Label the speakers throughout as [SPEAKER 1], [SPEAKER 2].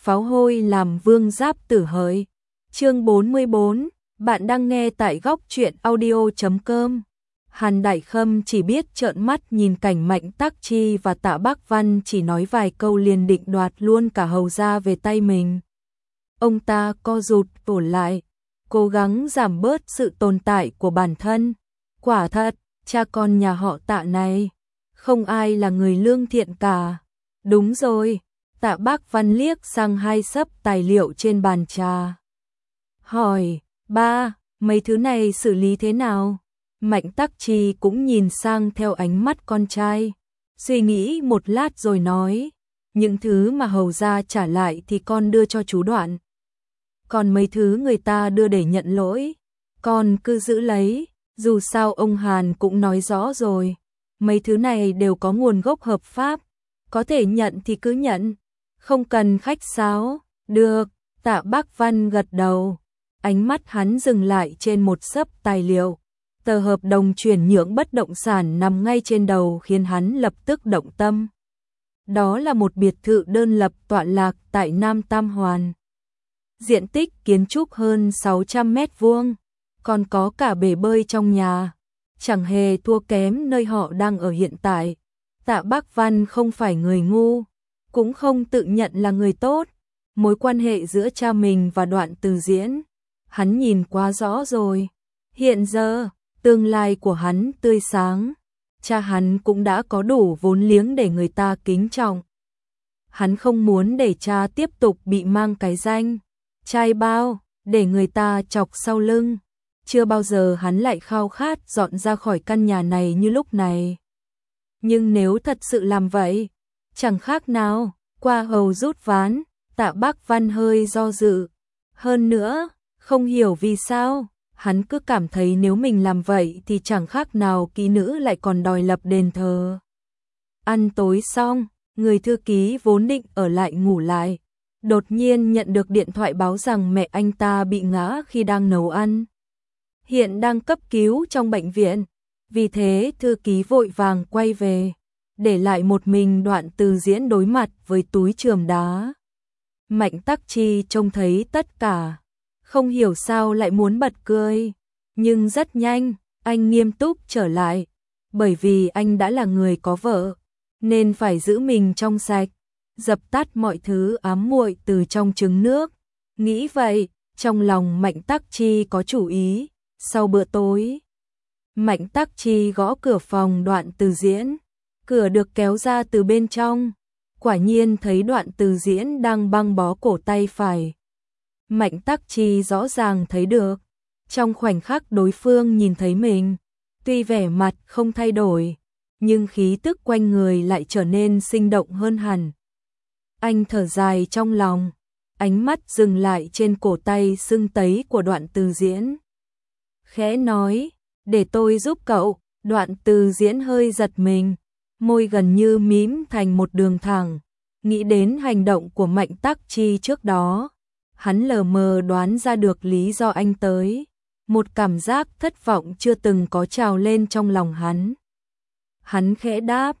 [SPEAKER 1] pháo hôi làm vương giáp tử hỡi. Chương 44, bạn đang nghe tại góc truyện audio.com. Hàn Đại Khâm chỉ biết trợn mắt nhìn cảnh Mạnh Tắc Chi và Tạ Bác Văn chỉ nói vài câu liền định đoạt luôn cả Hầu gia về tay mình. Ông ta co rụt cổ lại, cố gắng giảm bớt sự tồn tại của bản thân. Quả thật, cha con nhà họ Tạ này, không ai là người lương thiện cả. Đúng rồi, Tạ Bác Văn liếc sang hai xấp tài liệu trên bàn trà. Hỏi, ba, mấy thứ này xử lý thế nào? Mạnh Tắc Chi cũng nhìn sang theo ánh mắt con trai, suy nghĩ một lát rồi nói, những thứ mà Hầu gia trả lại thì con đưa cho chú Đoạn. Còn mấy thứ người ta đưa để nhận lỗi, con cứ giữ lấy, dù sao ông Hàn cũng nói rõ rồi, mấy thứ này đều có nguồn gốc hợp pháp, có thể nhận thì cứ nhận, không cần khách sáo. Được, Tạ Bác Văn gật đầu, ánh mắt hắn dừng lại trên một xấp tài liệu. Tờ hợp đồng chuyển nhượng bất động sản nằm ngay trên đầu khiến hắn lập tức động tâm. Đó là một biệt thự đơn lập tọa lạc tại Nam Tam Hoàn. Diện tích kiến trúc hơn 600 mét vuông, còn có cả bể bơi trong nhà, chẳng hề thua kém nơi họ đang ở hiện tại. Tạ Bác Văn không phải người ngu, cũng không tự nhận là người tốt. Mối quan hệ giữa cha mình và Đoạn Từ Diễn, hắn nhìn quá rõ rồi. Hiện giờ, tương lai của hắn tươi sáng, cha hắn cũng đã có đủ vốn liếng để người ta kính trọng. Hắn không muốn để cha tiếp tục bị mang cái danh trai bao, để người ta chọc sau lưng. Chưa bao giờ hắn lại khao khát dọn ra khỏi căn nhà này như lúc này. Nhưng nếu thật sự làm vậy, chẳng khác nào qua hầu rút ván. Tạ Bác Văn hơi do dự. Hơn nữa, không hiểu vì sao, hắn cứ cảm thấy nếu mình làm vậy thì chẳng khác nào kỹ nữ lại còn đòi lập đền thờ. Ăn tối xong, người thư ký vốn định ở lại ngủ lại, đột nhiên nhận được điện thoại báo rằng mẹ anh ta bị ngã khi đang nấu ăn. Hiện đang cấp cứu trong bệnh viện, vì thế thư ký vội vàng quay về, để lại một mình Đoạn Từ Diễn đối mặt với túi chườm đá. Mạnh Tắc Chi trông thấy tất cả, không hiểu sao lại muốn bật cười, nhưng rất nhanh, anh nghiêm túc trở lại, bởi vì anh đã là người có vợ, nên phải giữ mình trong sạch, dập tắt mọi thứ ám muội từ trong trứng nước. Nghĩ vậy, trong lòng Mạnh Tắc Chi có chủ ý. Sau bữa tối, Mạnh Tắc Chi gõ cửa phòng Đoạn Từ Diễn, cửa được kéo ra từ bên trong. Quả nhiên thấy Đoạn Từ Diễn đang băng bó cổ tay phải. Mạnh Tắc Chi rõ ràng thấy được, trong khoảnh khắc đối phương nhìn thấy mình, tuy vẻ mặt không thay đổi, nhưng khí tức quanh người lại trở nên sinh động hơn hẳn. Anh thở dài trong lòng, ánh mắt dừng lại trên cổ tay sưng tấy của Đoạn Từ Diễn. Khẽ nói, để tôi giúp cậu. Đoạn Từ Diễn hơi giật mình, môi gần như mím thành một đường thẳng. Nghĩ đến hành động của Mạnh Tắc Chi trước đó, hắn lờ mờ đoán ra được lý do anh tới. Một cảm giác thất vọng chưa từng có trào lên trong lòng hắn. Hắn khẽ đáp,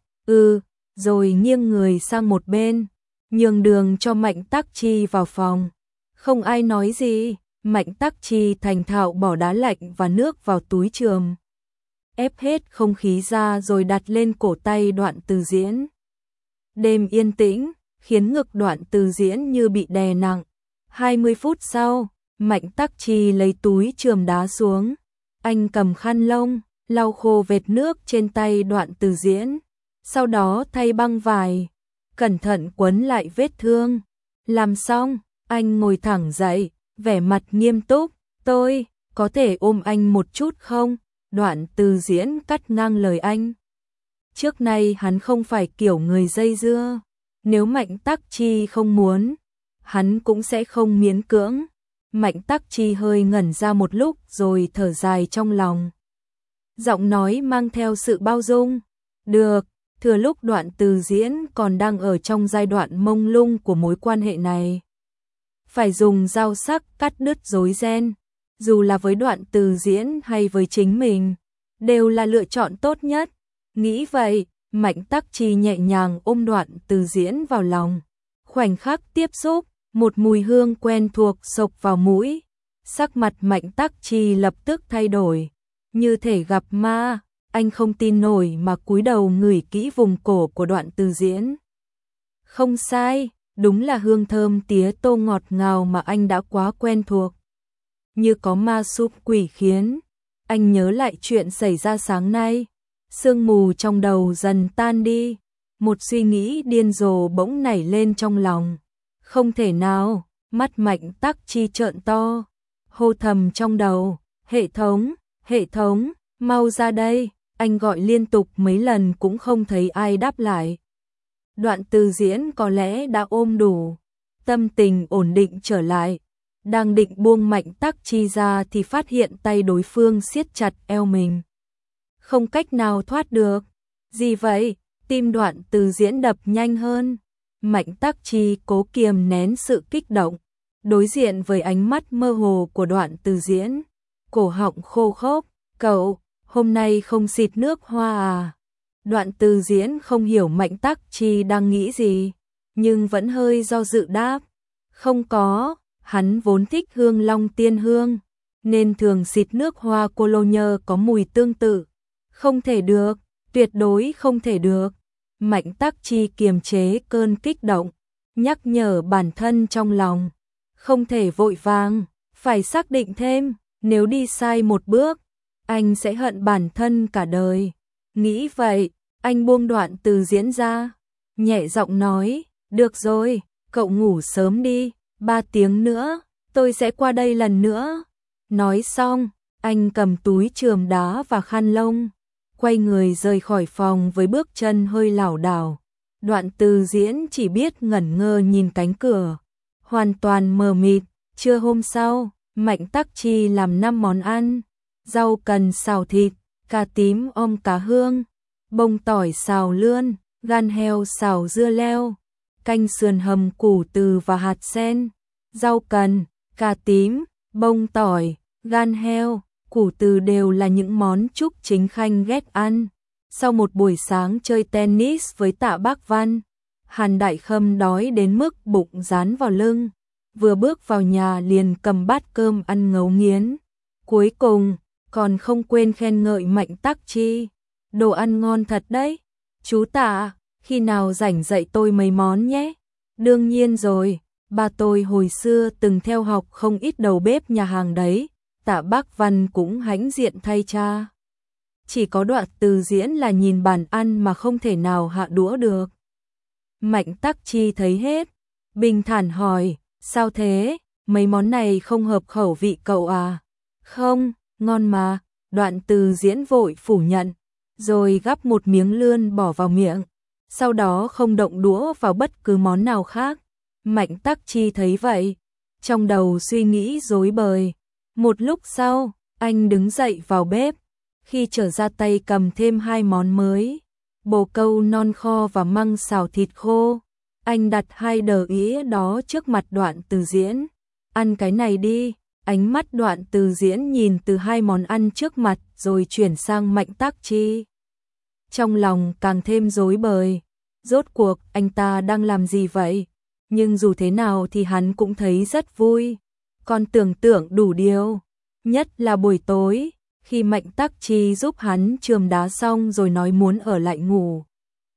[SPEAKER 1] rồi nghiêng người sang một bên, nhường đường cho Mạnh Tắc Chi vào phòng. Không ai nói gì, Mạnh Tắc Chi thành thạo bỏ đá lạnh và nước vào túi chườm, ép hết không khí ra rồi đặt lên cổ tay Đoạn Từ Diễn. Đêm yên tĩnh, khiến ngực Đoạn Từ Diễn như bị đè nặng. 20 phút sau, Mạnh Tắc Chi lấy túi chườm đá xuống. Anh cầm khăn lông, lau khô vệt nước trên tay Đoạn Từ Diễn. Sau đó thay băng vải, cẩn thận quấn lại vết thương. Làm xong, anh ngồi thẳng dậy, vẻ mặt nghiêm túc. Tôi, có thể ôm anh một chút không? Đoạn Từ Diễn cắt ngang lời anh. Trước nay hắn không phải kiểu người dây dưa. Nếu Mạnh Tắc Chi không muốn, hắn cũng sẽ không miễn cưỡng. Mạnh Tắc Chi hơi ngẩn ra một lúc rồi thở dài trong lòng. Giọng nói mang theo sự bao dung. Được, thừa lúc Đoạn Từ Diễn còn đang ở trong giai đoạn mông lung của mối quan hệ này. Phải dùng dao sắc cắt đứt rối ren. Dù là với Đoạn Từ Diễn hay với chính mình, đều là lựa chọn tốt nhất. Nghĩ vậy, Mạnh Tắc Chi nhẹ nhàng ôm Đoạn Từ Diễn vào lòng. Khoảnh khắc tiếp xúc, Một mùi hương quen thuộc xộc vào mũi, sắc mặt Mạnh Tắc Chi lập tức thay đổi, như thể gặp ma, anh không tin nổi mà cúi đầu ngửi kỹ vùng cổ của Đoạn Từ Diễn. Không sai, đúng là hương thơm tía tô ngọt ngào mà anh đã quá quen thuộc. Như có ma súp quỷ khiến, anh nhớ lại chuyện xảy ra sáng nay, sương mù trong đầu dần tan đi, một suy nghĩ điên rồ bỗng nảy lên trong lòng. Không thể nào, mắt Mạnh Tắc Chi trợn to, hô thầm trong đầu, hệ thống, mau ra đây, anh gọi liên tục mấy lần cũng không thấy ai đáp lại. Đoạn Từ Diễn có lẽ đã ôm đủ, tâm tình ổn định trở lại, đang định buông Mạnh Tắc Chi ra thì phát hiện tay đối phương siết chặt eo mình. Không cách nào thoát được, gì vậy, tim Đoạn Từ Diễn đập nhanh hơn. Mạnh Tắc Chi cố kiềm nén sự kích động, đối diện với ánh mắt mơ hồ của Đoạn Từ Diễn, cổ họng khô khốc, cậu, hôm nay không xịt nước hoa à? Đoạn Từ Diễn không hiểu Mạnh Tắc Chi đang nghĩ gì, nhưng vẫn hơi do dự đáp, không có, hắn vốn thích hương long tiên hương, nên thường xịt nước hoa cologne có mùi tương tự. Không thể được, tuyệt đối không thể được. Mạnh Tắc Chi kiềm chế cơn kích động, nhắc nhở bản thân trong lòng. Không thể vội vàng, phải xác định thêm, nếu đi sai một bước, anh sẽ hận bản thân cả đời. Nghĩ vậy, anh buông Đoạn Từ Diễn ra, nhẹ giọng nói, được rồi, cậu ngủ sớm đi, 3 tiếng nữa, tôi sẽ qua đây lần nữa. Nói xong, anh cầm túi chườm đá và khăn lông, quay người rời khỏi phòng với bước chân hơi lảo đảo. Đoạn Từ Diễn chỉ biết ngẩn ngơ nhìn cánh cửa, hoàn toàn mờ mịt. Trưa hôm sau, Mạnh Tắc Chi làm 5 món ăn, rau cần xào thịt, cà tím om cá hương, bông tỏi xào lươn, gan heo xào dưa leo, canh sườn hầm củ từ và hạt sen. Rau cần, cà tím, bông tỏi, gan heo, củ từ đều là những món Trúc Chính Khanh ghét ăn. Sau một buổi sáng chơi tennis với Tạ Bác Văn, Hàn Đại Khâm đói đến mức bụng dán vào lưng, vừa bước vào nhà liền cầm bát cơm ăn ngấu nghiến. Cuối cùng, còn không quên khen ngợi Mạnh Tắc Chi, đồ ăn ngon thật đấy. Chú Tạ, khi nào rảnh dạy tôi mấy món nhé. Đương nhiên rồi, ba tôi hồi xưa từng theo học không ít đầu bếp nhà hàng đấy. Tạ Bác Văn cũng hãnh diện thay cha. Chỉ có Đoạn Từ Diễn là nhìn bàn ăn mà không thể nào hạ đũa được. Mạnh Tắc Chi thấy hết, bình thản hỏi, sao thế, mấy món này không hợp khẩu vị cậu à? Không, ngon mà. Đoạn Từ Diễn vội phủ nhận, rồi gắp một miếng lươn bỏ vào miệng, sau đó không động đũa vào bất cứ món nào khác. Mạnh Tắc Chi thấy vậy, trong đầu suy nghĩ rối bời. Một lúc sau, anh đứng dậy vào bếp, khi trở ra tay cầm thêm 2 món mới, bồ câu non kho và măng xào thịt khô. Anh đặt 2 đờ ĩa đó trước mặt Đoạn Từ Diễn. Ăn cái này đi. Ánh mắt Đoạn Từ Diễn nhìn từ 2 món ăn trước mặt rồi chuyển sang Mạnh Tắc Chi. Trong lòng càng thêm rối bời, rốt cuộc anh ta đang làm gì vậy? Nhưng dù thế nào thì hắn cũng thấy rất vui, còn tưởng tượng đủ điều, nhất là buổi tối, khi Mạnh Tắc Chi giúp hắn chườm đá xong rồi nói muốn ở lại ngủ.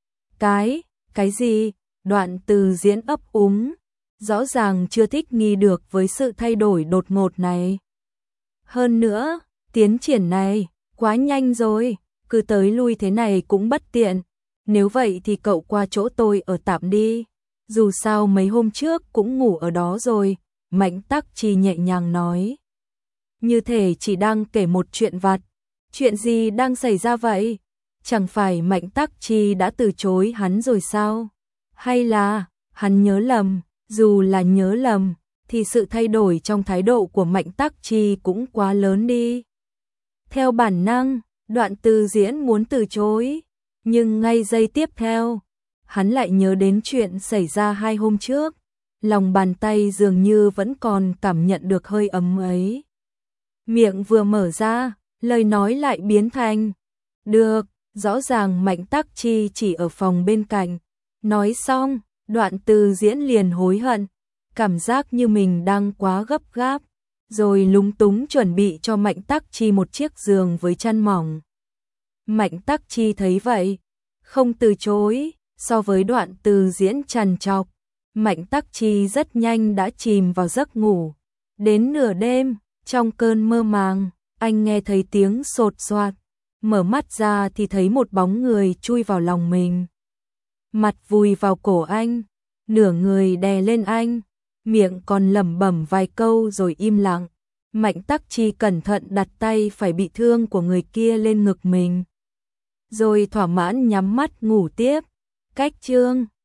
[SPEAKER 1] Cái gì? Đoạn Từ Diễn ấp úng, rõ ràng chưa thích nghi được với sự thay đổi đột ngột này. Hơn nữa, tiến triển này, quá nhanh rồi, cứ tới lui thế này cũng bất tiện. Nếu vậy thì cậu qua chỗ tôi ở tạm đi. Dù sao mấy hôm trước cũng ngủ ở đó rồi, Mạnh Tắc Chi nhẹ nhàng nói. Như thể chỉ đang kể một chuyện vặt. Chuyện gì đang xảy ra vậy? Chẳng phải Mạnh Tắc Chi đã từ chối hắn rồi sao? Hay là hắn nhớ lầm? Dù là nhớ lầm, thì sự thay đổi trong thái độ của Mạnh Tắc Chi cũng quá lớn đi. Theo bản năng, Đoạn Từ Diễn muốn từ chối, nhưng ngay giây tiếp theo, hắn lại nhớ đến chuyện xảy ra 2 hôm trước. Lòng bàn tay dường như vẫn còn cảm nhận được hơi ấm ấy. Miệng vừa mở ra, lời nói lại biến thành được, rõ ràng Mạnh Tắc Chi chỉ ở phòng bên cạnh. Nói xong, Đoạn Từ Diễn liền hối hận. cảm giác như mình đang quá gấp gáp, rồi lúng túng chuẩn bị cho Mạnh Tắc Chi một chiếc giường với chăn mỏng. Mạnh Tắc Chi thấy vậy, không từ chối, so với đoạn từ diễn trằn trọc, Mạnh Tắc Chi rất nhanh đã chìm vào giấc ngủ. Đến nửa đêm, trong cơn mơ màng, anh nghe thấy tiếng sột soạt, mở mắt ra thì thấy một bóng người chui vào lòng mình. Mặt vùi vào cổ anh, nửa người đè lên anh, miệng còn lẩm bẩm vài câu rồi im lặng. Mạnh Tắc Chi cẩn thận đặt tay phải bị thương của người kia lên ngực mình, rồi thỏa mãn nhắm mắt ngủ tiếp. Cách chương